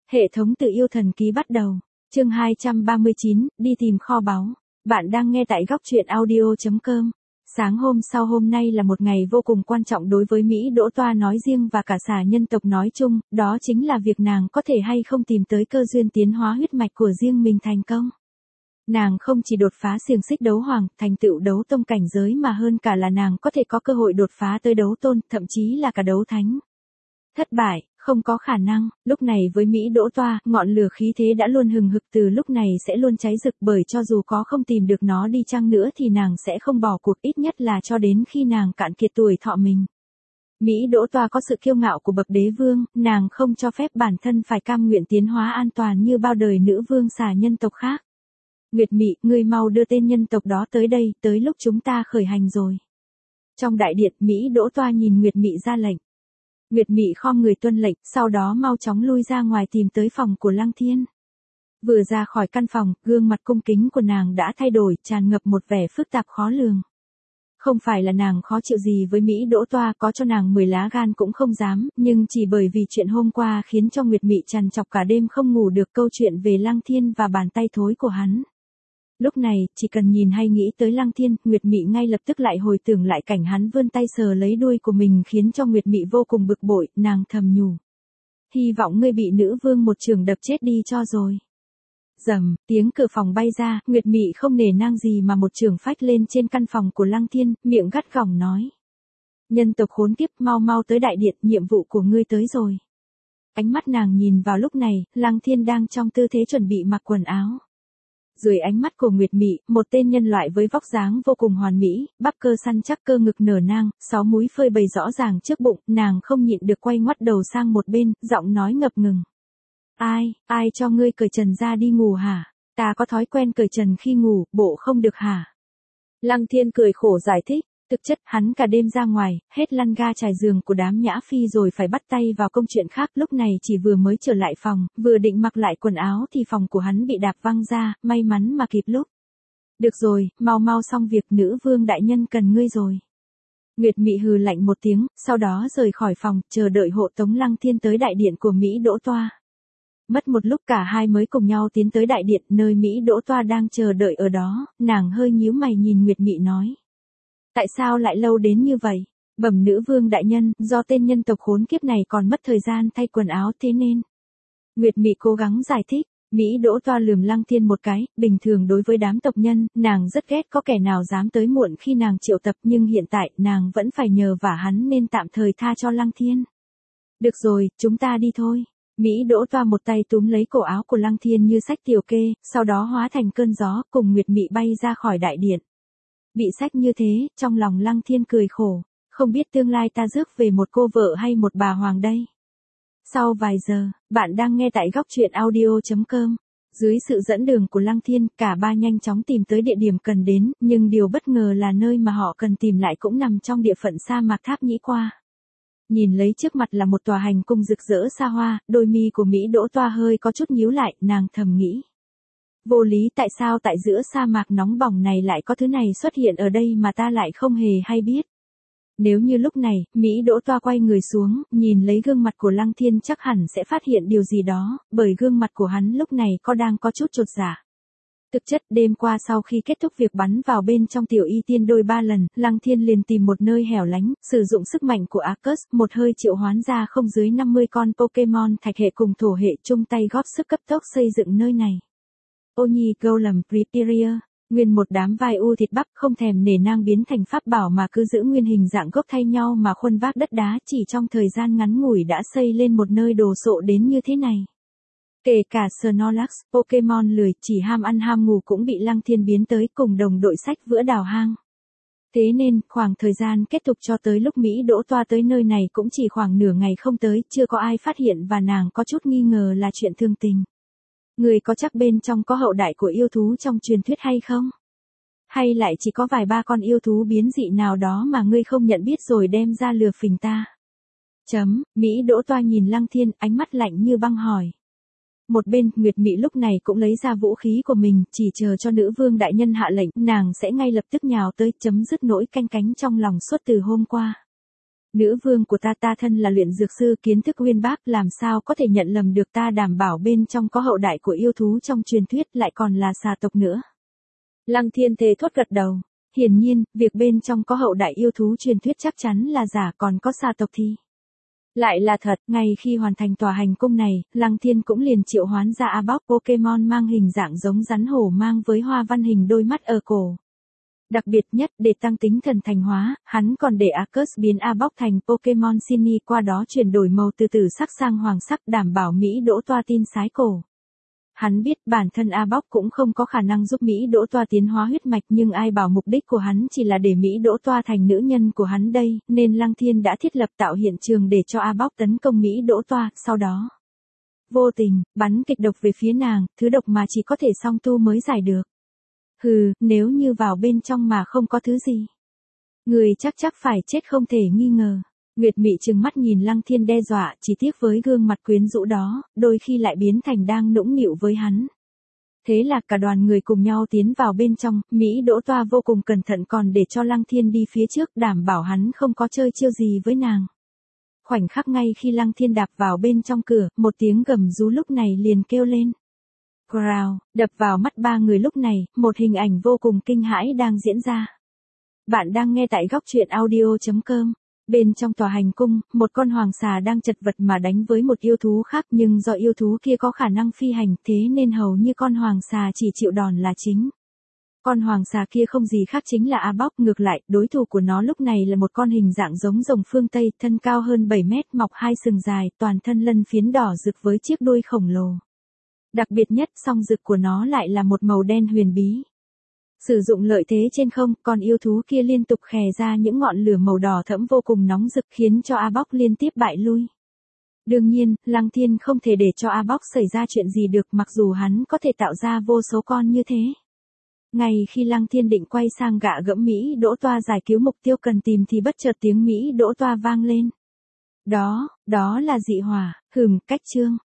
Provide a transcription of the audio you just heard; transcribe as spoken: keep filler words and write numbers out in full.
Hệ thống tự yêu thần ký bắt đầu. Chương hai trăm ba mươi chín, đi tìm kho báu. Bạn đang nghe tại góc truyện audio chấm com. Sáng hôm sau hôm nay là một ngày vô cùng quan trọng đối với Mỹ Đỗ Toa nói riêng và cả xà nhân tộc nói chung, đó chính là việc nàng có thể hay không tìm tới cơ duyên tiến hóa huyết mạch của riêng mình thành công. Nàng không chỉ đột phá xiềng xích đấu hoàng, thành tựu đấu tông cảnh giới mà hơn cả là nàng có thể có cơ hội đột phá tới đấu tôn, thậm chí là cả đấu thánh. Thất bại, không có khả năng, lúc này với Mỹ Đỗ Toa, ngọn lửa khí thế đã luôn hừng hực từ lúc này sẽ luôn cháy rực bởi cho dù có không tìm được nó đi chăng nữa thì nàng sẽ không bỏ cuộc ít nhất là cho đến khi nàng cạn kiệt tuổi thọ mình. Mỹ Đỗ Toa có sự kiêu ngạo của bậc đế vương, nàng không cho phép bản thân phải cam nguyện tiến hóa an toàn như bao đời nữ vương xà nhân tộc khác. Nguyệt Mị, ngươi mau đưa tên nhân tộc đó tới đây, tới lúc chúng ta khởi hành rồi. Trong đại điện, Mỹ Đỗ Toa nhìn Nguyệt Mị ra lệnh. Nguyệt Mị khom người tuân lệnh, sau đó mau chóng lui ra ngoài tìm tới phòng của Lăng Thiên. Vừa ra khỏi căn phòng, gương mặt cung kính của nàng đã thay đổi, tràn ngập một vẻ phức tạp khó lường. Không phải là nàng khó chịu gì với Mỹ Đỗ Toa, có cho nàng mười lá gan cũng không dám, nhưng chỉ bởi vì chuyện hôm qua khiến cho Nguyệt Mị trằn trọc cả đêm không ngủ được câu chuyện về Lăng Thiên và bàn tay thối của hắn. Lúc này, chỉ cần nhìn hay nghĩ tới Lăng Thiên, Nguyệt Mị ngay lập tức lại hồi tưởng lại cảnh hắn vươn tay sờ lấy đuôi của mình khiến cho Nguyệt Mị vô cùng bực bội, nàng thầm nhủ. Hy vọng ngươi bị nữ vương một chưởng đập chết đi cho rồi. Rầm, tiếng cửa phòng bay ra, Nguyệt Mị không nể nang gì mà một chưởng phách lên trên căn phòng của Lăng Thiên, miệng gắt gỏng nói. Nhân tộc khốn kiếp, mau mau tới đại điện, nhiệm vụ của ngươi tới rồi. Ánh mắt nàng nhìn vào lúc này, Lăng Thiên đang trong tư thế chuẩn bị mặc quần áo. Dưới ánh mắt của Nguyệt Mị, một tên nhân loại với vóc dáng vô cùng hoàn mỹ, bắp cơ săn chắc cơ ngực nở nang, sáu múi phơi bày rõ ràng trước bụng, nàng không nhịn được quay ngoắt đầu sang một bên, giọng nói ngập ngừng. Ai, ai cho ngươi cởi trần ra đi ngủ hả? Ta có thói quen cởi trần khi ngủ, bộ không được hả? Lăng Thiên cười khổ giải thích. Thực chất, hắn cả đêm ra ngoài, hết lăn ga trải giường của đám nhã phi rồi phải bắt tay vào công chuyện khác, lúc này chỉ vừa mới trở lại phòng, vừa định mặc lại quần áo thì phòng của hắn bị đạp văng ra, may mắn mà kịp lúc. Được rồi, mau mau xong việc, nữ vương đại nhân cần ngươi rồi. Nguyệt Mị hừ lạnh một tiếng, sau đó rời khỏi phòng, chờ đợi hộ tống Lăng Thiên tới đại điện của Mỹ Đỗ Toa. Mất một lúc cả hai mới cùng nhau tiến tới đại điện, nơi Mỹ Đỗ Toa đang chờ đợi ở đó, nàng hơi nhíu mày nhìn Nguyệt Mị nói. Tại sao lại lâu đến như vậy? Bẩm nữ vương đại nhân, do tên nhân tộc khốn kiếp này còn mất thời gian thay quần áo thế nên. Nguyệt Mị cố gắng giải thích, Mỹ Đỗ Toa lườm Lăng Thiên một cái, bình thường đối với đám tộc nhân, nàng rất ghét có kẻ nào dám tới muộn khi nàng triệu tập nhưng hiện tại nàng vẫn phải nhờ vả hắn nên tạm thời tha cho Lăng Thiên. Được rồi, chúng ta đi thôi. Mỹ Đỗ Toa một tay túm lấy cổ áo của Lăng Thiên như sách tiểu kê, sau đó hóa thành cơn gió cùng Nguyệt Mị bay ra khỏi đại điện. Bị sách như thế, trong lòng Lăng Thiên cười khổ, không biết tương lai ta rước về một cô vợ hay một bà hoàng đây. Sau vài giờ, bạn đang nghe tại góc truyện audio chấm com. Dưới sự dẫn đường của Lăng Thiên, cả ba nhanh chóng tìm tới địa điểm cần đến, nhưng điều bất ngờ là nơi mà họ cần tìm lại cũng nằm trong địa phận sa mạc Tháp Nhĩ Qua. Nhìn lấy trước mặt là một tòa hành cung rực rỡ xa hoa, đôi mi của Mỹ Đỗ Toa hơi có chút nhíu lại, nàng thầm nghĩ. Vô lý, tại sao tại giữa sa mạc nóng bỏng này lại có thứ này xuất hiện ở đây mà ta lại không hề hay biết. Nếu như lúc này, Mỹ Đỗ Toa quay người xuống, nhìn lấy gương mặt của Lăng Thiên chắc hẳn sẽ phát hiện điều gì đó, bởi gương mặt của hắn lúc này có đang có chút chột dạ. Thực chất, đêm qua sau khi kết thúc việc bắn vào bên trong tiểu y tiên đôi ba lần, Lăng Thiên liền tìm một nơi hẻo lánh, sử dụng sức mạnh của Arcus, một hơi triệu hoán ra không dưới năm mươi con Pokemon thạch hệ cùng thổ hệ chung tay góp sức cấp tốc xây dựng nơi này. Ô Nhi Golem Preperier, nguyên một đám vai u thịt bắp không thèm nể nang biến thành pháp bảo mà cứ giữ nguyên hình dạng gốc thay nhau mà khuân vác đất đá chỉ trong thời gian ngắn ngủi đã xây lên một nơi đồ sộ đến như thế này. Kể cả Snorlax, Pokemon lười chỉ ham ăn ham ngủ cũng bị Lăng Thiên biến tới cùng đồng đội sách vữa đào hang. Thế nên, khoảng thời gian kết thúc cho tới lúc Mỹ Đỗ Toa tới nơi này cũng chỉ khoảng nửa ngày không tới, chưa có ai phát hiện và nàng có chút nghi ngờ là chuyện thương tình. Người có chắc bên trong có hậu đại của yêu thú trong truyền thuyết hay không? Hay lại chỉ có vài ba con yêu thú biến dị nào đó mà ngươi không nhận biết rồi đem ra lừa phỉnh ta? Chấm, Mỹ Đỗ Toa nhìn Lăng Thiên, ánh mắt lạnh như băng hỏi. Một bên, Nguyệt Mị lúc này cũng lấy ra vũ khí của mình, chỉ chờ cho nữ vương đại nhân hạ lệnh, nàng sẽ ngay lập tức nhào tới, chấm dứt nỗi canh cánh trong lòng suốt từ hôm qua. Nữ vương của ta ta thân là luyện dược sư kiến thức uyên bác làm sao có thể nhận lầm được ta đảm bảo bên trong có hậu đại của yêu thú trong truyền thuyết lại còn là xà tộc nữa. Lăng Thiên thề thốt gật đầu. Hiển nhiên, việc bên trong có hậu đại yêu thú truyền thuyết chắc chắn là giả còn có xà tộc thì lại là thật. Ngay khi hoàn thành tòa hành cung này, Lăng Thiên cũng liền triệu hoán ra A Bóc Pokemon mang hình dạng giống rắn hổ mang với hoa văn hình đôi mắt ở cổ. Đặc biệt nhất để tăng tính thần thành hóa, hắn còn để Arceus biến A Bóc thành Pokemon Shiny qua đó chuyển đổi màu từ tử sắc sang hoàng sắc đảm bảo Mỹ Đỗ Toa tin sái cổ. Hắn biết bản thân A Bóc cũng không có khả năng giúp Mỹ Đỗ Toa tiến hóa huyết mạch nhưng ai bảo mục đích của hắn chỉ là để Mỹ Đỗ Toa thành nữ nhân của hắn đây, nên Lăng Thiên đã thiết lập tạo hiện trường để cho A Bóc tấn công Mỹ Đỗ Toa, sau đó vô tình, bắn kịch độc về phía nàng, thứ độc mà chỉ có thể song tu mới giải được. Hừ, nếu như vào bên trong mà không có thứ gì, người chắc chắc phải chết không thể nghi ngờ. Nguyệt Mị trừng mắt nhìn Lăng Thiên đe dọa, chỉ tiếc với gương mặt quyến rũ đó, đôi khi lại biến thành đang nũng nịu với hắn. Thế là cả đoàn người cùng nhau tiến vào bên trong, Mỹ Đỗ Toa vô cùng cẩn thận còn để cho Lăng Thiên đi phía trước đảm bảo hắn không có chơi chiêu gì với nàng. Khoảnh khắc ngay khi Lăng Thiên đạp vào bên trong cửa, một tiếng gầm rú lúc này liền kêu lên. Growl, đập vào mắt ba người lúc này, một hình ảnh vô cùng kinh hãi đang diễn ra. Bạn đang nghe tại góc truyện audio chấm com. Bên trong tòa hành cung, một con hoàng xà đang chật vật mà đánh với một yêu thú khác nhưng do yêu thú kia có khả năng phi hành thế nên hầu như con hoàng xà chỉ chịu đòn là chính. Con hoàng xà kia không gì khác chính là A Bóc, ngược lại, đối thủ của nó lúc này là một con hình dạng giống rồng phương Tây, thân cao hơn bảy mét, mọc hai sừng dài, toàn thân lân phiến đỏ rực với chiếc đuôi khổng lồ. Đặc biệt nhất, song rực của nó lại là một màu đen huyền bí. Sử dụng lợi thế trên không, con yêu thú kia liên tục khè ra những ngọn lửa màu đỏ thẫm vô cùng nóng rực khiến cho A Bóc liên tiếp bại lui. Đương nhiên, Lăng Thiên không thể để cho A Bóc xảy ra chuyện gì được mặc dù hắn có thể tạo ra vô số con như thế. Ngay khi Lăng Thiên định quay sang gạ gẫm Mỹ Đỗ Toa giải cứu mục tiêu cần tìm thì bất chợt tiếng Mỹ Đỗ Toa vang lên. Đó, đó là dị hỏa, hừm, cách chương.